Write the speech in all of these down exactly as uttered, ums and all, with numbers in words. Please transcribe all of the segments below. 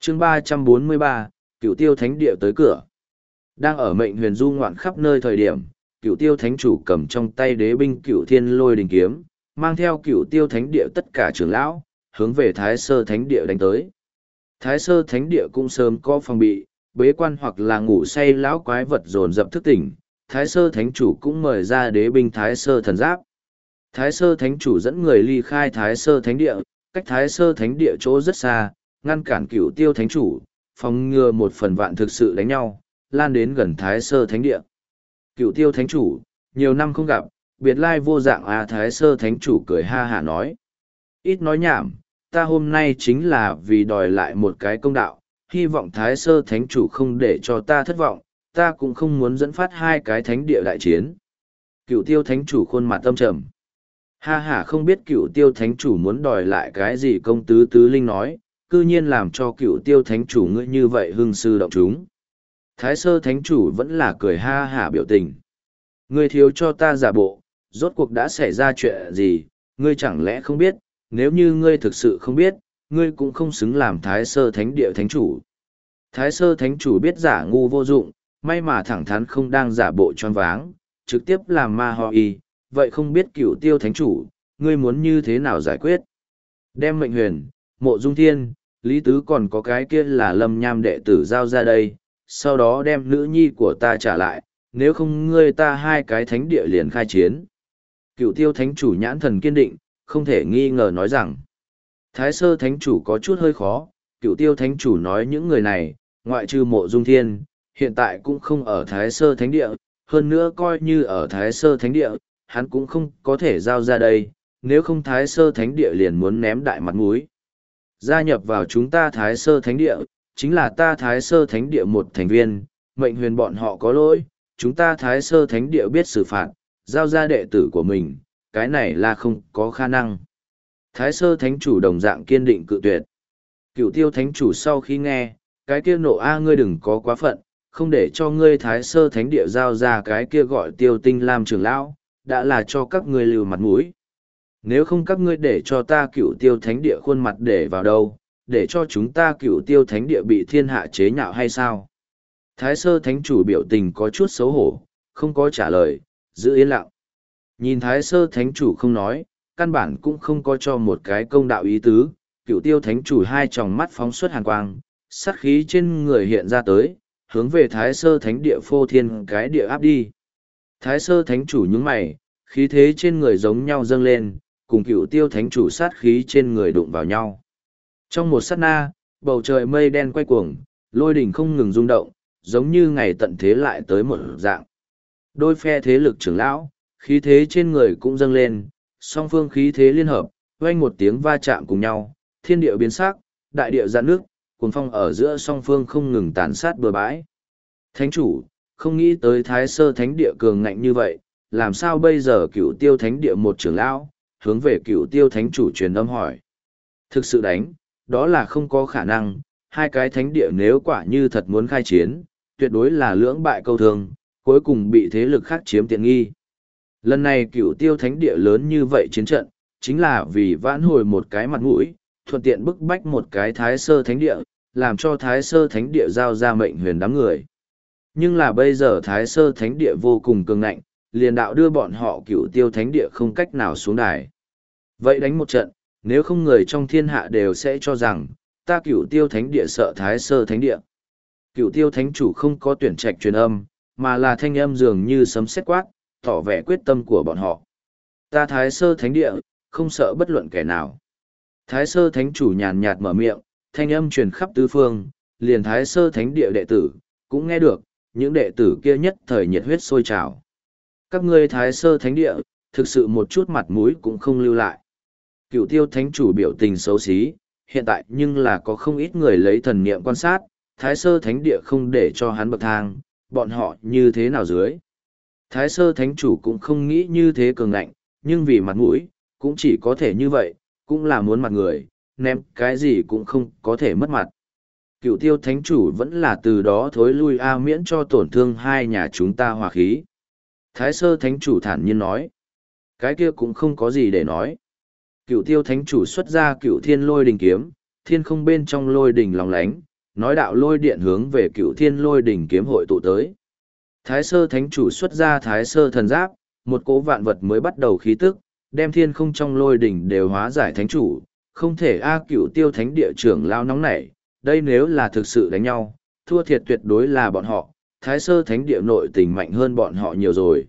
chương ba trăm bốn mươi ba, Cửu Tiêu Thánh Địa tới cửa. Đang ở mệnh huyền du ngoạn khắp nơi thời điểm, Cửu Tiêu Thánh chủ cầm trong tay đế binh Cửu Thiên Lôi Đình kiếm, mang theo Cửu Tiêu Thánh Địa tất cả trưởng lão, hướng về Thái Sơ Thánh Địa đánh tới. Thái Sơ Thánh Địa cũng sớm có phòng bị, bế quan hoặc là ngủ say lão quái vật dồn dập thức tỉnh, Thái Sơ Thánh chủ cũng mời ra đế binh Thái Sơ Thần Giáp. Thái Sơ Thánh chủ dẫn người ly khai Thái Sơ Thánh Địa, cách Thái Sơ Thánh Địa chỗ rất xa, ngăn cản Cửu Tiêu Thánh chủ, phòng ngừa một phần vạn thực sự đánh nhau, lan đến gần Thái Sơ Thánh Địa. Cửu Tiêu Thánh chủ, nhiều năm không gặp, biệt lai vô dạng à, Thái Sơ Thánh chủ cười ha hả nói. Ít nói nhảm, ta hôm nay chính là vì đòi lại một cái công đạo, hy vọng Thái Sơ Thánh chủ không để cho ta thất vọng, ta cũng không muốn dẫn phát hai cái thánh địa đại chiến. Cửu Tiêu Thánh chủ khuôn mặt âm trầm. Ha ha, không biết Cửu Tiêu Thánh chủ muốn đòi lại cái gì, công tứ tứ linh nói, cư nhiên làm cho Cửu Tiêu Thánh chủ ngươi như vậy hưng sư động chúng. Thái Sơ Thánh chủ vẫn là cười ha hả biểu tình. Ngươi thiếu cho ta giả bộ, rốt cuộc đã xảy ra chuyện gì, ngươi chẳng lẽ không biết, nếu như ngươi thực sự không biết, ngươi cũng không xứng làm Thái Sơ Thánh Địa Thánh chủ. Thái Sơ Thánh chủ biết giả ngu vô dụng, may mà thẳng thắn không đang giả bộ choáng váng, trực tiếp làm ma ho y, vậy không biết Cửu Tiêu Thánh chủ, ngươi muốn như thế nào giải quyết? Đem Mệnh Huyền, Mộ Dung Thiên, Lý Tứ còn có cái kia là Lâm Nham đệ tử giao ra đây, sau đó đem nữ nhi của ta trả lại, nếu không ngươi ta hai cái thánh địa liền khai chiến. Cửu Tiêu Thánh chủ nhãn thần kiên định, không thể nghi ngờ nói rằng, Thái Sơ Thánh chủ có chút hơi khó, Cửu Tiêu Thánh chủ nói những người này, ngoại trừ Mộ Dung Thiên, hiện tại cũng không ở Thái Sơ Thánh địa, hơn nữa coi như ở Thái Sơ Thánh địa, hắn cũng không có thể giao ra đây, nếu không Thái Sơ Thánh địa liền muốn ném đại mặt mũi. Gia nhập vào chúng ta Thái Sơ Thánh địa, chính là ta Thái Sơ Thánh địa một thành viên, Mệnh Huyền bọn họ có lỗi, chúng ta Thái Sơ Thánh địa biết xử phạt, giao ra đệ tử của mình, cái này là không có khả năng. Thái Sơ Thánh chủ đồng dạng kiên định cự tuyệt. Cửu Tiêu Thánh chủ sau khi nghe, cái kia nộ a ngươi đừng có quá phận, không để cho ngươi Thái Sơ Thánh địa giao ra cái kia gọi Tiêu Tinh Lam trưởng lão, đã là cho các ngươi lưu mặt mũi. Nếu không các ngươi để cho ta Cửu Tiêu Thánh địa khuôn mặt để vào đâu, để cho chúng ta Cửu Tiêu Thánh địa bị thiên hạ chế nhạo hay sao? Thái Sơ Thánh chủ biểu tình có chút xấu hổ, không có trả lời, giữ yên lặng. Nhìn Thái Sơ Thánh chủ không nói, căn bản cũng không có cho một cái công đạo ý tứ, Cửu Tiêu Thánh chủ hai tròng mắt phóng xuất hàn quang, sát khí trên người hiện ra tới, hướng về Thái Sơ Thánh địa phô thiên cái địa áp đi. Thái Sơ Thánh chủ nhướng mày, khí thế trên người giống nhau dâng lên, cùng Cửu Tiêu Thánh chủ sát khí trên người đụng vào nhau. Trong một sát na, bầu trời mây đen quay cuồng, lôi đỉnh không ngừng rung động, giống như ngày tận thế lại tới một dạng. Đôi phe thế lực trưởng lão, khí thế trên người cũng dâng lên, song phương khí thế liên hợp, vang một tiếng va chạm cùng nhau, thiên địa biến sắc, đại địa giãn nước, cuồng phong ở giữa song phương không ngừng tàn sát bừa bãi. Thánh chủ, không nghĩ tới Thái Sơ Thánh địa cường ngạnh như vậy, làm sao bây giờ Cửu Tiêu Thánh địa một trưởng lão, hướng về Cửu Tiêu Thánh chủ truyền âm hỏi. Thực sự đánh, đó là không có khả năng, hai cái thánh địa nếu quả như thật muốn khai chiến, tuyệt đối là lưỡng bại câu thương, cuối cùng bị thế lực khác chiếm tiện nghi. Lần này Cửu Tiêu Thánh địa lớn như vậy chiến trận, chính là vì vãn hồi một cái mặt mũi, thuận tiện bức bách một cái Thái Sơ Thánh địa, làm cho Thái Sơ Thánh địa giao ra Mệnh Huyền đám người. Nhưng là bây giờ Thái Sơ Thánh địa vô cùng cường ngạnh, liền đạo đưa bọn họ Cửu Tiêu Thánh địa không cách nào xuống đài. Vậy đánh một trận, nếu không người trong thiên hạ đều sẽ cho rằng, ta Cửu Tiêu Thánh địa sợ Thái Sơ Thánh địa. Cửu Tiêu Thánh chủ không có tuyển trạch truyền âm, mà là thanh âm dường như sấm sét quát, tỏ vẻ quyết tâm của bọn họ. Ta Thái Sơ Thánh địa, không sợ bất luận kẻ nào. Thái Sơ Thánh chủ nhàn nhạt mở miệng, thanh âm truyền khắp tứ phương, liền Thái Sơ Thánh địa đệ tử, cũng nghe được, những đệ tử kia nhất thời nhiệt huyết sôi trào. Các ngươi Thái Sơ Thánh địa, thực sự một chút mặt mũi cũng không lưu lại. Cửu Tiêu Thánh chủ biểu tình xấu xí, hiện tại nhưng là có không ít người lấy thần niệm quan sát, Thái Sơ Thánh địa không để cho hắn bậc thang, bọn họ như thế nào dưới. Thái Sơ Thánh chủ cũng không nghĩ như thế cường ngạnh, nhưng vì mặt mũi, cũng chỉ có thể như vậy, cũng là muốn mặt người, ném cái gì cũng không có thể mất mặt. Cửu Tiêu Thánh chủ vẫn là từ đó thối lui a miễn cho tổn thương hai nhà chúng ta hòa khí. Thái Sơ Thánh chủ thản nhiên nói, cái kia cũng không có gì để nói. Cửu Tiêu Thánh chủ xuất ra Cửu Thiên Lôi Đình kiếm, thiên không bên trong lôi đình lóng lánh, nói đạo lôi điện hướng về cựu thiên lôi đỉnh kiếm hội tụ tới. Thái sơ thánh chủ xuất ra thái sơ thần giáp, một cỗ vạn vật mới bắt đầu khí tức, đem thiên không trong lôi đỉnh đều hóa giải thánh chủ, không thể a cựu tiêu thánh địa trưởng lao nóng nảy, đây nếu là thực sự đánh nhau, thua thiệt tuyệt đối là bọn họ, thái sơ thánh địa nội tình mạnh hơn bọn họ nhiều rồi.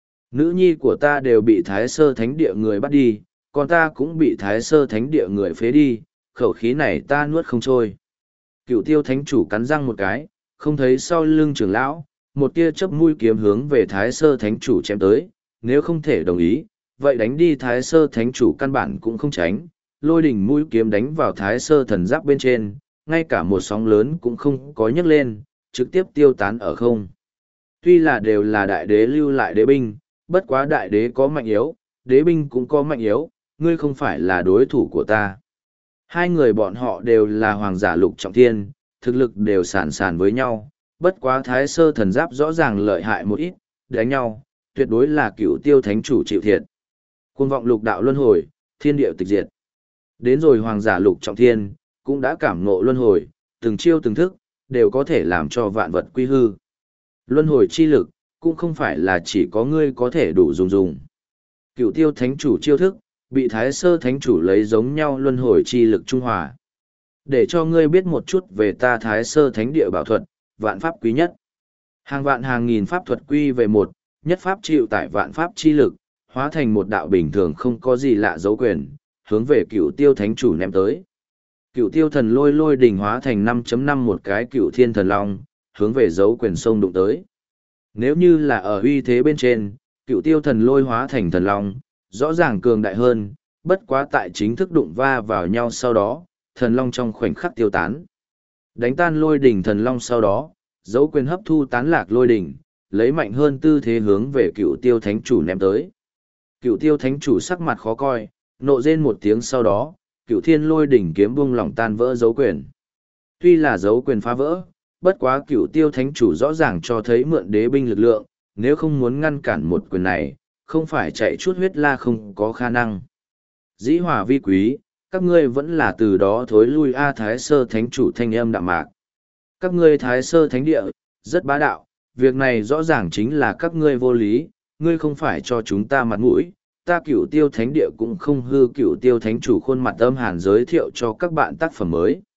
Nữ nhi của ta đều bị thái sơ thánh địa người bắt đi, còn ta cũng bị thái sơ thánh địa người phế đi, khẩu khí này ta nuốt không trôi. Cựu tiêu thánh chủ cắn răng một cái, không thấy sau lưng trưởng lão, một tia chớp mũi kiếm hướng về thái sơ thánh chủ chém tới, nếu không thể đồng ý, vậy đánh đi thái sơ thánh chủ căn bản cũng không tránh, lôi đỉnh mũi kiếm đánh vào thái sơ thần giáp bên trên, ngay cả một sóng lớn cũng không có nhấc lên, trực tiếp tiêu tán ở không. Tuy là đều là đại đế lưu lại đế binh, bất quá đại đế có mạnh yếu, đế binh cũng có mạnh yếu, ngươi không phải là đối thủ của ta. Hai người bọn họ đều là hoàng giả lục trọng thiên, thực lực đều sàn sàn với nhau, bất quá thái sơ thần giáp rõ ràng lợi hại một ít, đánh nhau, tuyệt đối là cựu tiêu thánh chủ chịu thiệt. Cuồng vọng lục đạo luân hồi, thiên địa tịch diệt. Đến rồi hoàng giả lục trọng thiên, cũng đã cảm ngộ luân hồi, từng chiêu từng thức, đều có thể làm cho vạn vật quy hư. Luân hồi chi lực, cũng không phải là chỉ có ngươi có thể đủ dùng dùng. Cựu tiêu thánh chủ chiêu thức, bị thái sơ thánh chủ lấy giống nhau luân hồi chi lực trung hòa. Để cho ngươi biết một chút về ta thái sơ thánh địa bảo thuật, vạn pháp quý nhất. Hàng vạn hàng nghìn pháp thuật quy về một, nhất pháp chịu tại vạn pháp chi lực, hóa thành một đạo bình thường không có gì lạ dấu quyền, hướng về cựu tiêu thánh chủ ném tới. Cựu tiêu thần lôi lôi đỉnh hóa thành năm chấm năm một cái cựu thiên thần long, hướng về dấu quyền sông đụng tới. Nếu như là ở uy thế bên trên, cựu tiêu thần lôi hóa thành thần long, rõ ràng cường đại hơn, bất quá tại chính thức đụng va vào nhau sau đó, thần long trong khoảnh khắc tiêu tán. Đánh tan lôi đỉnh thần long sau đó, dấu quyền hấp thu tán lạc lôi đỉnh, lấy mạnh hơn tư thế hướng về cựu tiêu thánh chủ ném tới. Cựu tiêu thánh chủ sắc mặt khó coi, nộ rên một tiếng sau đó, cựu thiên lôi đỉnh kiếm bung lỏng tan vỡ dấu quyền. Tuy là dấu quyền phá vỡ, bất quá cựu tiêu thánh chủ rõ ràng cho thấy mượn đế binh lực lượng, nếu không muốn ngăn cản một quyền này, không phải chạy chút huyết la không có khả năng. Dĩ hòa vi quý, các ngươi vẫn là từ đó thối lui A Thái Sơ Thánh chủ thanh âm đạm mạc. Các ngươi Thái Sơ Thánh địa, rất bá đạo, việc này rõ ràng chính là các ngươi vô lý, ngươi không phải cho chúng ta mặt mũi, ta cửu tiêu thánh địa cũng không hư cửu tiêu thánh chủ khuôn mặt âm hàn giới thiệu cho các bạn tác phẩm mới.